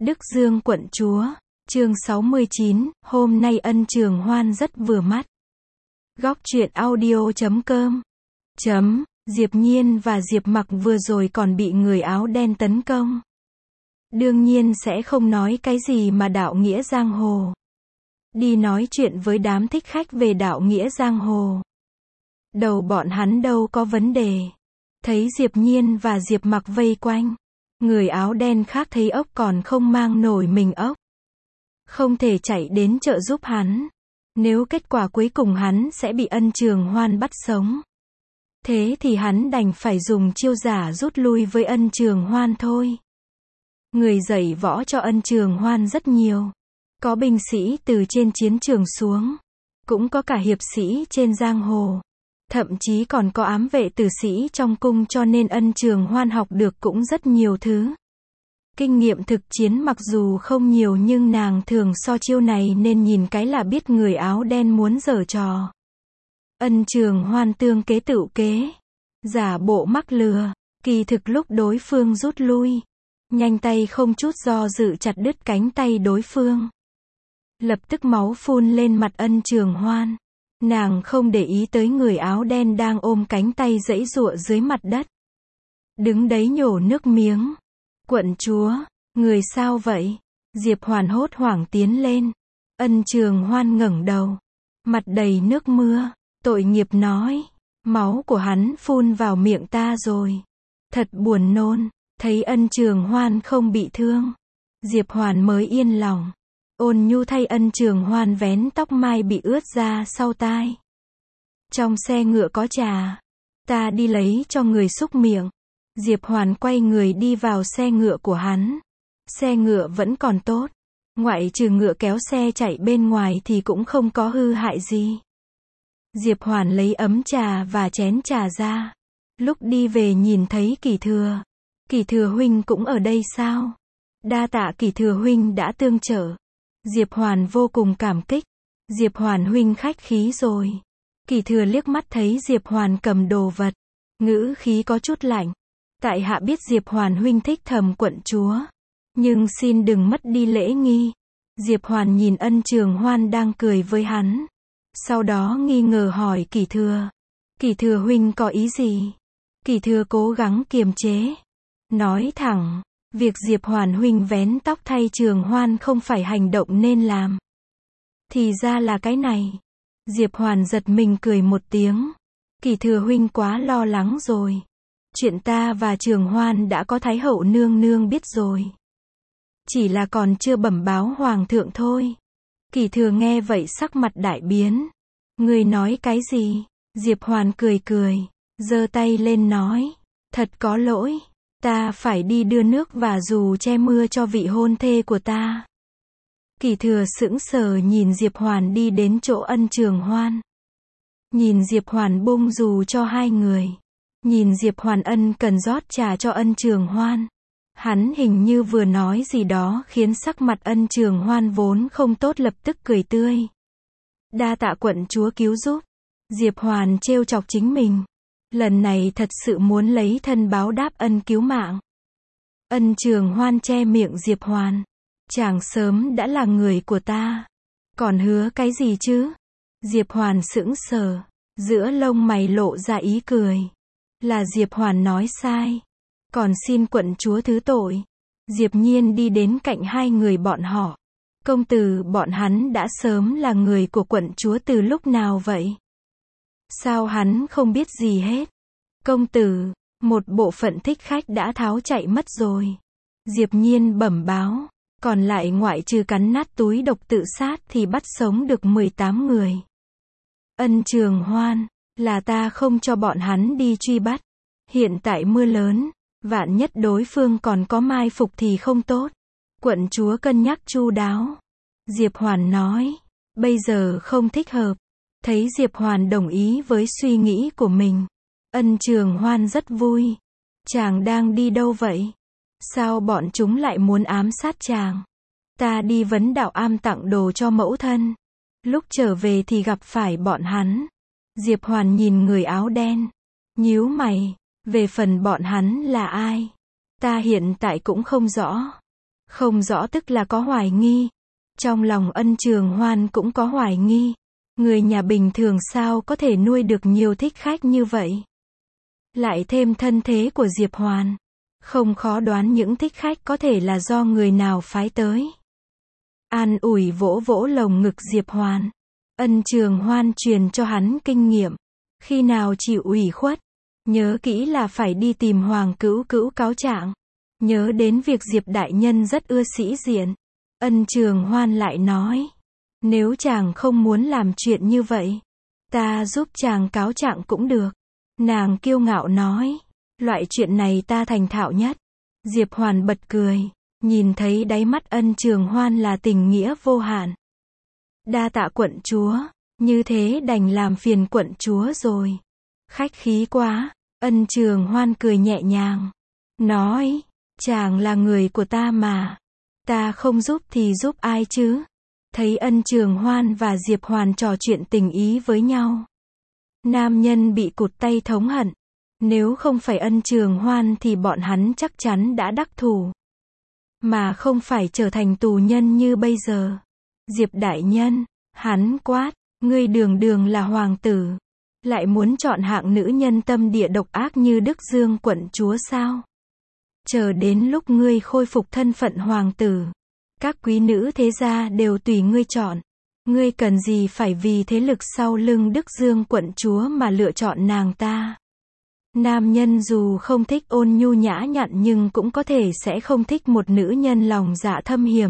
Đức Dương quận chúa, chương 69, hôm nay Ân Trường Hoan rất vừa mắt. Góc truyện audio.com. Diệp Nhiên và Diệp Mặc vừa rồi còn bị người áo đen tấn công. Đương nhiên sẽ không nói cái gì mà đạo nghĩa giang hồ. Đi nói chuyện với đám thích khách về đạo nghĩa giang hồ. Đầu bọn hắn đâu có vấn đề. Thấy Diệp Nhiên và Diệp Mặc vây quanh. Người áo đen khác thấy ốc còn không mang nổi mình ốc. Không thể chạy đến trợ giúp hắn. Nếu kết quả cuối cùng hắn sẽ bị Ân Trường Hoan bắt sống. Thế thì hắn đành phải dùng chiêu giả rút lui với Ân Trường Hoan thôi. Người dạy võ cho Ân Trường Hoan rất nhiều. Có binh sĩ từ trên chiến trường xuống. Cũng có cả hiệp sĩ trên giang hồ. Thậm chí còn có ám vệ tử sĩ trong cung, cho nên Ân Trường Hoan học được cũng rất nhiều thứ. Kinh nghiệm thực chiến mặc dù không nhiều nhưng nàng thường so chiêu này nên nhìn cái là biết người áo đen muốn giở trò. Ân Trường Hoan tương kế tựu kế. Giả bộ mắc lừa. Kỳ thực lúc đối phương rút lui. Nhanh tay không chút do dự chặt đứt cánh tay đối phương. Lập tức máu phun lên mặt Ân Trường Hoan. Nàng không để ý tới người áo đen đang ôm cánh tay giãy giụa dưới mặt đất. Đứng đấy nhổ nước miếng. Quận chúa, người sao vậy? Diệp Hoàn hốt hoảng tiến lên. Ân Trường Hoan ngẩng đầu. Mặt đầy nước mưa. Tội nghiệp nói. Máu của hắn phun vào miệng ta rồi. Thật buồn nôn. Thấy Ân Trường Hoan không bị thương. Diệp Hoàn mới yên lòng. Ôn nhu thay Ân Trường Hoan vén tóc mai bị ướt ra sau tai. Trong xe ngựa có trà. Ta đi lấy cho người xúc miệng. Diệp Hoàn quay người đi vào xe ngựa của hắn. Xe ngựa vẫn còn tốt. Ngoại trừ ngựa kéo xe chạy bên ngoài thì cũng không có hư hại gì. Diệp Hoàn lấy ấm trà và chén trà ra. Lúc đi về nhìn thấy Kỷ Thừa. Kỷ Thừa huynh cũng ở đây sao? Đa tạ Kỷ Thừa huynh đã tương trợ. Diệp Hoàn vô cùng cảm kích. Diệp Hoàn huynh khách khí rồi. Kỷ Thừa liếc mắt thấy Diệp Hoàn cầm đồ vật. Ngữ khí có chút lạnh. Tại hạ biết Diệp Hoàn huynh thích Thầm quận chúa. Nhưng xin đừng mất đi lễ nghi. Diệp Hoàn nhìn Ân Trường Hoan đang cười với hắn. Sau đó nghi ngờ hỏi Kỷ Thừa. Kỷ Thừa huynh có ý gì? Kỷ Thừa cố gắng kiềm chế. Nói thẳng. Việc Diệp Hoàn huynh vén tóc thay Trường Hoan không phải hành động nên làm. Thì ra là cái này. Diệp Hoàn giật mình cười một tiếng. Kỷ Thừa huynh quá lo lắng rồi. Chuyện ta và Trường Hoan đã có Thái hậu nương nương biết rồi. Chỉ là còn chưa bẩm báo hoàng thượng thôi. Kỷ Thừa nghe vậy sắc mặt đại biến. Người nói cái gì? Diệp Hoàn cười cười. Giơ tay lên nói. Thật có lỗi. Ta phải đi đưa nước và dù che mưa cho vị hôn thê của ta. Kỷ Thừa sững sờ nhìn Diệp Hoàn đi đến chỗ Ân Trường Hoan. Nhìn Diệp Hoàn bung dù cho hai người. Nhìn Diệp Hoàn ân cần rót trà cho Ân Trường Hoan. Hắn hình như vừa nói gì đó khiến sắc mặt Ân Trường Hoan vốn không tốt lập tức cười tươi. Đa tạ quận chúa cứu giúp. Diệp Hoàn trêu chọc chính mình. Lần này thật sự muốn lấy thân báo đáp ân cứu mạng. Ân Trường Hoan che miệng Diệp Hoàn. Chàng sớm đã là người của ta. Còn hứa cái gì chứ? Diệp Hoàn sững sờ. Giữa lông mày lộ ra ý cười. Là Diệp Hoàn nói sai. Còn xin quận chúa thứ tội. Diệp Nhiên đi đến cạnh hai người bọn họ. Công tử bọn hắn đã sớm là người của quận chúa từ lúc nào vậy? Sao hắn không biết gì hết? Công tử, một bộ phận thích khách đã tháo chạy mất rồi. Diệp Nhiên bẩm báo. Còn lại ngoại trừ cắn nát túi độc tự sát thì bắt sống được 18 người. Ân Trường Hoan, là ta không cho bọn hắn đi truy bắt. Hiện tại mưa lớn, vạn nhất đối phương còn có mai phục thì không tốt. Quận chúa cân nhắc chu đáo. Diệp Hoàn nói, bây giờ không thích hợp. Thấy Diệp Hoàn đồng ý với suy nghĩ của mình. Ân Trường Hoan rất vui. Chàng đang đi đâu vậy? Sao bọn chúng lại muốn ám sát chàng? Ta đi vấn đạo am tặng đồ cho mẫu thân. Lúc trở về thì gặp phải bọn hắn. Diệp Hoàn nhìn người áo đen. Nhíu mày. Về phần bọn hắn là ai? Ta hiện tại cũng không rõ. Không rõ tức là có hoài nghi. Trong lòng Ân Trường Hoan cũng có hoài nghi. Người nhà bình thường sao có thể nuôi được nhiều thích khách như vậy? Lại thêm thân thế của Diệp Hoàn. Không khó đoán những thích khách có thể là do người nào phái tới. An ủi vỗ vỗ lồng ngực Diệp Hoàn. Ân Trường Hoan truyền cho hắn kinh nghiệm. Khi nào chịu ủy khuất, nhớ kỹ là phải đi tìm Hoàng Cữu Cữu cáo trạng. Nhớ đến việc Diệp đại nhân rất ưa sĩ diện. Ân Trường Hoan lại nói, nếu chàng không muốn làm chuyện như vậy, ta giúp chàng cáo trạng cũng được. Nàng kiêu ngạo nói, loại chuyện này ta thành thạo nhất. Diệp Hoàn bật cười, nhìn thấy đáy mắt Ân Trường Hoan là tình nghĩa vô hạn. Đa tạ quận chúa, như thế đành làm phiền quận chúa rồi. Khách khí quá. Ân Trường Hoan cười nhẹ nhàng, nói, chàng là người của ta mà. Ta không giúp thì giúp ai chứ? Thấy Ân Trường Hoan và Diệp Hoàn trò chuyện tình ý với nhau. Nam nhân bị cụt tay thống hận. Nếu không phải Ân Trường Hoan thì bọn hắn chắc chắn đã đắc thủ. Mà không phải trở thành tù nhân như bây giờ. Diệp đại nhân, hắn quát, ngươi đường đường là hoàng tử. Lại muốn chọn hạng nữ nhân tâm địa độc ác như Đức Dương quận chúa sao? Chờ đến lúc ngươi khôi phục thân phận hoàng tử. Các quý nữ thế gia đều tùy ngươi chọn. Ngươi cần gì phải vì thế lực sau lưng Đức Dương quận chúa mà lựa chọn nàng ta? Nam nhân dù không thích ôn nhu nhã nhặn nhưng cũng có thể sẽ không thích một nữ nhân lòng dạ thâm hiểm.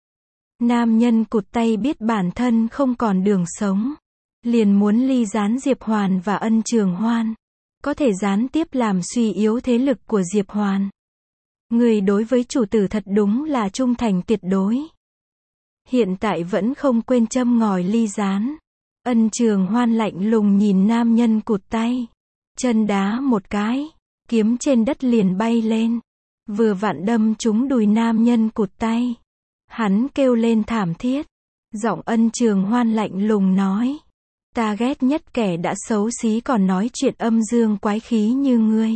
Nam nhân cụt tay biết bản thân không còn đường sống. Liền muốn ly gián Diệp Hoàn và Ân Trường Hoan. Có thể gián tiếp làm suy yếu thế lực của Diệp Hoàn. Người đối với chủ tử thật đúng là trung thành tuyệt đối. Hiện tại vẫn không quên châm ngòi ly gián. Ân Trường Hoan lạnh lùng nhìn nam nhân cụt tay. Chân đá một cái. Kiếm trên đất liền bay lên. Vừa vặn đâm trúng đùi nam nhân cụt tay. Hắn kêu lên thảm thiết. Giọng Ân Trường Hoan lạnh lùng nói. Ta ghét nhất kẻ đã xấu xí còn nói chuyện âm dương quái khí như ngươi.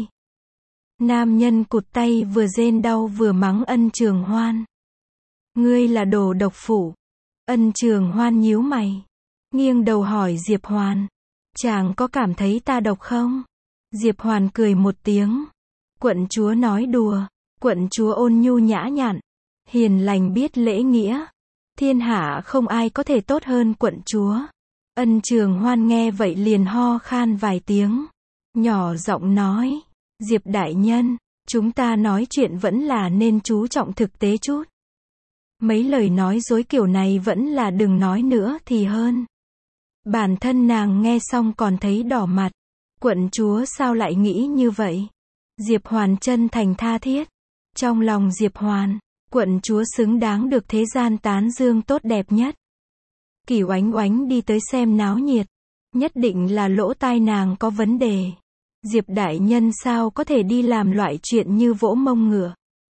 Nam nhân cụt tay vừa rên đau vừa mắng Ân Trường Hoan. Ngươi là đồ độc phụ. Ân Trường Hoan nhíu mày. Nghiêng đầu hỏi Diệp Hoàn. Chàng có cảm thấy ta độc không? Diệp Hoàn cười một tiếng. Quận chúa nói đùa. Quận chúa ôn nhu nhã nhặn. Hiền lành biết lễ nghĩa. Thiên hạ không ai có thể tốt hơn quận chúa. Ân Trường Hoan nghe vậy liền ho khan vài tiếng. Nhỏ giọng nói. Diệp đại nhân, chúng ta nói chuyện vẫn là nên chú trọng thực tế chút. Mấy lời nói dối kiểu này vẫn là đừng nói nữa thì hơn. Bản thân nàng nghe xong còn thấy đỏ mặt. Quận chúa sao lại nghĩ như vậy? Diệp Hoàn chân thành tha thiết. Trong lòng Diệp Hoàn, quận chúa xứng đáng được thế gian tán dương tốt đẹp nhất. Kỳ Oánh Oánh đi tới xem náo nhiệt. Nhất định là lỗ tai nàng có vấn đề. Diệp đại nhân sao có thể đi làm loại chuyện như vỗ mông ngựa?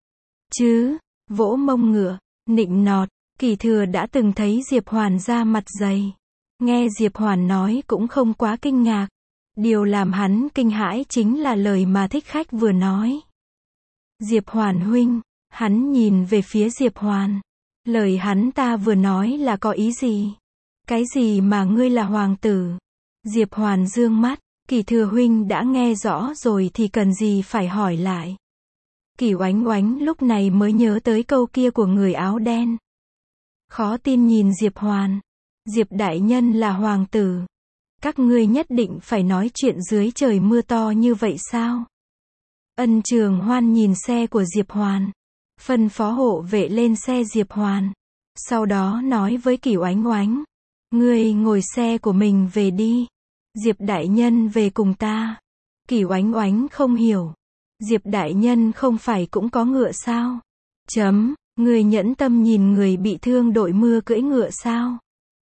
Chứ, vỗ mông ngựa, nịnh nọt, Kỳ Thừa đã từng thấy Diệp Hoàn ra mặt dày. Nghe Diệp Hoàn nói cũng không quá kinh ngạc. Điều làm hắn kinh hãi chính là lời mà thích khách vừa nói. Diệp Hoàn huynh, hắn nhìn về phía Diệp Hoàn. Lời hắn ta vừa nói là có ý gì? Cái gì mà ngươi là hoàng tử? Diệp Hoàn dương mắt. Kỳ Thừa huynh đã nghe rõ rồi thì cần gì phải hỏi lại. Kỳ Oánh Oánh lúc này mới nhớ tới câu kia của người áo đen. Khó tin nhìn Diệp Hoàn. Diệp đại nhân là hoàng tử. Các ngươi nhất định phải nói chuyện dưới trời mưa to như vậy sao? Ân Trường Hoan nhìn xe của Diệp Hoàn. Phân phó hộ vệ lên xe Diệp Hoàn. Sau đó nói với Kỳ Oánh Oánh. Ngươi ngồi xe của mình về đi. Diệp đại nhân về cùng ta. Kỳ Oánh Oánh không hiểu. Diệp đại nhân không phải cũng có ngựa sao? Người nhẫn tâm nhìn người bị thương đội mưa cưỡi ngựa sao?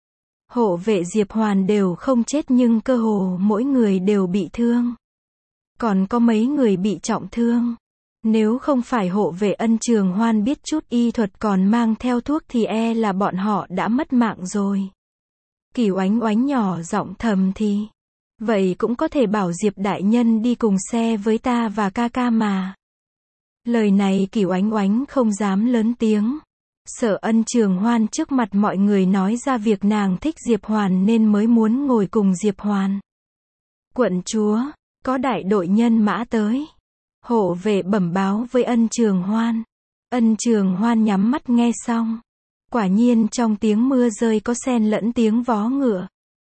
Hộ vệ Diệp Hoàn đều không chết nhưng cơ hồ mỗi người đều bị thương. Còn có mấy người bị trọng thương. Nếu không phải hộ vệ Ân Trường Hoan biết chút y thuật còn mang theo thuốc thì e là bọn họ đã mất mạng rồi. Kỳ Oánh Oánh nhỏ giọng thầm thì. Vậy cũng có thể bảo Diệp đại nhân đi cùng xe với ta và ca ca mà. Lời này Kỷ Oánh Oánh không dám lớn tiếng. Sợ Ân Trường Hoan trước mặt mọi người nói ra việc nàng thích Diệp Hoàn nên mới muốn ngồi cùng Diệp Hoàn. Quận chúa, có đại đội nhân mã tới. Hộ vệ bẩm báo với Ân Trường Hoan. Ân Trường Hoan nhắm mắt nghe xong. Quả nhiên trong tiếng mưa rơi có xen lẫn tiếng vó ngựa.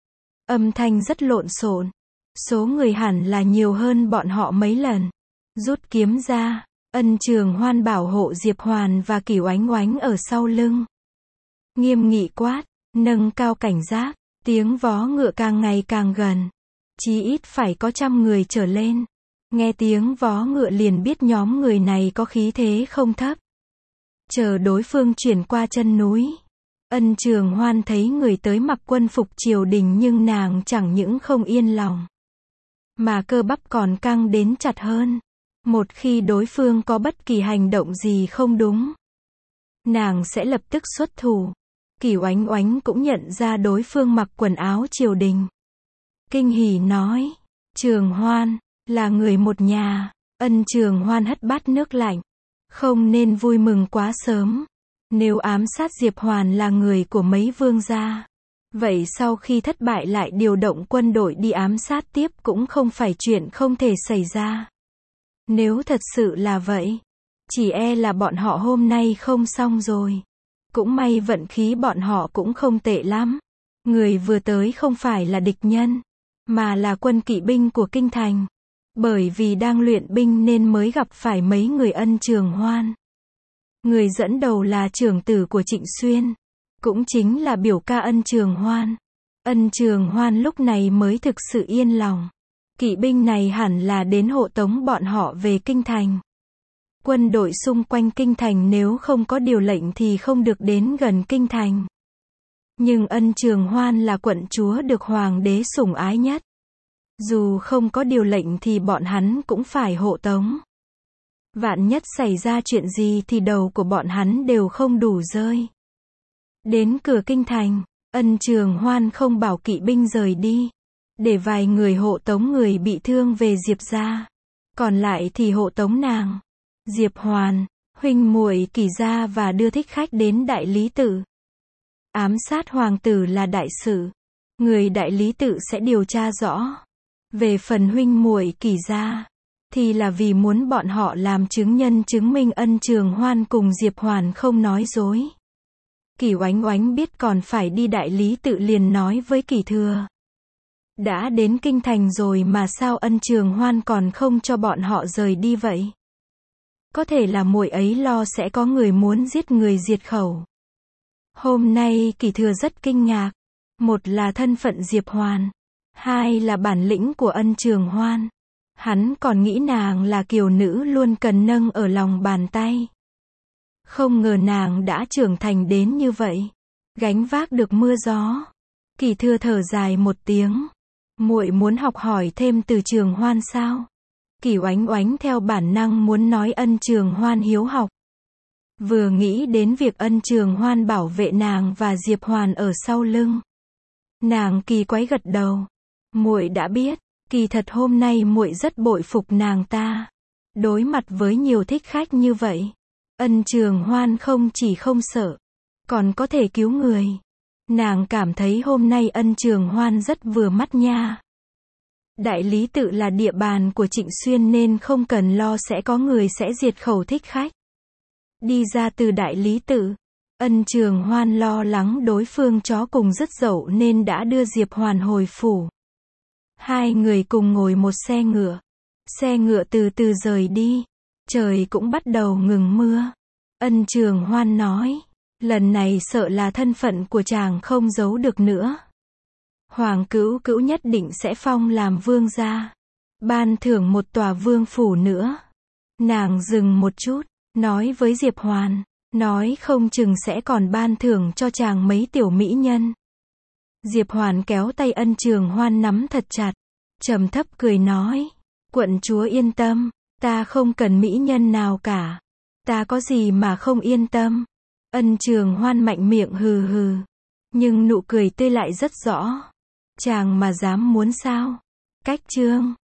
Âm thanh rất lộn xộn. Số người hẳn là nhiều hơn bọn họ mấy lần. Rút kiếm ra, Ân Trường Hoan bảo hộ Diệp Hoàn và Kỷ Oánh Oánh ở sau lưng. Nghiêm nghị quát, nâng cao cảnh giác, tiếng vó ngựa càng ngày càng gần. Chí ít phải có 100 người trở lên. Nghe tiếng vó ngựa liền biết nhóm người này có khí thế không thấp. Chờ đối phương chuyển qua chân núi. Ân Trường Hoan thấy người tới mặc quân phục triều đình nhưng nàng chẳng những không yên lòng. Mà cơ bắp còn căng đến chặt hơn. Một khi đối phương có bất kỳ hành động gì không đúng, nàng sẽ lập tức xuất thủ. Kỷ Oánh Oánh cũng nhận ra đối phương mặc quần áo triều đình. Kinh hỉ nói, Trường Hoan, là người một nhà. Ân Trường Hoan hất bát nước lạnh. Không nên vui mừng quá sớm. Nếu ám sát Diệp Hoàn là người của mấy vương gia, vậy sau khi thất bại lại điều động quân đội đi ám sát tiếp cũng không phải chuyện không thể xảy ra. Nếu thật sự là vậy, chỉ e là bọn họ hôm nay không xong rồi. Cũng may vận khí bọn họ cũng không tệ lắm. Người vừa tới không phải là địch nhân, mà là quân kỵ binh của kinh thành. Bởi vì đang luyện binh nên mới gặp phải mấy người Ân Trường Hoan. Người dẫn đầu là trưởng tử của Trịnh Xuyên, cũng chính là biểu ca Ân Trường Hoan. Ân Trường Hoan lúc này mới thực sự yên lòng. Kỵ binh này hẳn là đến hộ tống bọn họ về kinh thành. Quân đội xung quanh kinh thành nếu không có điều lệnh thì không được đến gần kinh thành. Nhưng Ân Trường Hoan là quận chúa được hoàng đế sủng ái nhất. Dù không có điều lệnh thì bọn hắn cũng phải hộ tống. Vạn nhất xảy ra chuyện gì thì đầu của bọn hắn đều không đủ rơi. Đến cửa kinh thành, Ân Trường Hoan không bảo kỵ binh rời đi, để vài người hộ tống người bị thương về Diệp gia. Còn lại thì hộ tống nàng, Diệp Hoàn, huynh muội Kỷ gia và đưa thích khách đến đại lý tự. Ám sát hoàng tử là đại sự, người đại lý tự sẽ điều tra rõ. Về phần huynh muội Kỷ gia, thì là vì muốn bọn họ làm chứng nhân chứng minh Ân Trường Hoan cùng Diệp Hoàn không nói dối. Kỷ Oánh Oánh biết còn phải đi đại lý tự liền nói với Kỷ Thừa. Đã đến kinh thành rồi mà sao Ân Trường Hoan còn không cho bọn họ rời đi vậy? Có thể là muội ấy lo sẽ có người muốn giết người diệt khẩu. Hôm nay Kỷ Thừa rất kinh ngạc. Một là thân phận Diệp Hoàn, hai là bản lĩnh của Ân Trường Hoan. Hắn còn nghĩ nàng là kiều nữ luôn cần nâng ở lòng bàn tay. Không ngờ nàng đã trưởng thành đến như vậy, gánh vác được mưa gió. Kỷ Thừa thở dài một tiếng. Muội muốn học hỏi thêm từ Trường Hoan sao? Kỷ Oánh Oánh theo bản năng muốn nói Ân Trường Hoan hiếu học. Vừa nghĩ đến việc Ân Trường Hoan bảo vệ nàng và Diệp Hoàn ở sau lưng, nàng kỳ quái gật đầu. Muội đã biết, kỳ thật hôm nay muội rất bội phục nàng ta. Đối mặt với nhiều thích khách như vậy, Ân Trường Hoan không chỉ không sợ, còn có thể cứu người. Nàng cảm thấy hôm nay Ân Trường Hoan rất vừa mắt nha. Đại lý tự là địa bàn của Trịnh Xuyên nên không cần lo sẽ có người sẽ diệt khẩu thích khách. Đi ra từ đại lý tự, Ân Trường Hoan lo lắng đối phương chó cùng dứt dậu nên đã đưa Diệp Hoàn hồi phủ. Hai người cùng ngồi một xe ngựa. Xe ngựa từ từ rời đi. Trời cũng bắt đầu ngừng mưa. Ân Trường Hoan nói, lần này sợ là thân phận của chàng không giấu được nữa. Hoàng Cữu Cữu nhất định sẽ phong làm vương gia, ban thưởng một tòa vương phủ nữa. Nàng dừng một chút, nói với Diệp Hoàn, nói không chừng sẽ còn ban thưởng cho chàng mấy tiểu mỹ nhân. Diệp Hoàn kéo tay Ân Trường Hoan nắm thật chặt, trầm thấp cười nói, quận chúa yên tâm, ta không cần mỹ nhân nào cả. Ta có gì mà không yên tâm. Ân Trường Hoan mạnh miệng hừ hừ, nhưng nụ cười tươi lại rất rõ. Chàng mà dám muốn sao? Cách chương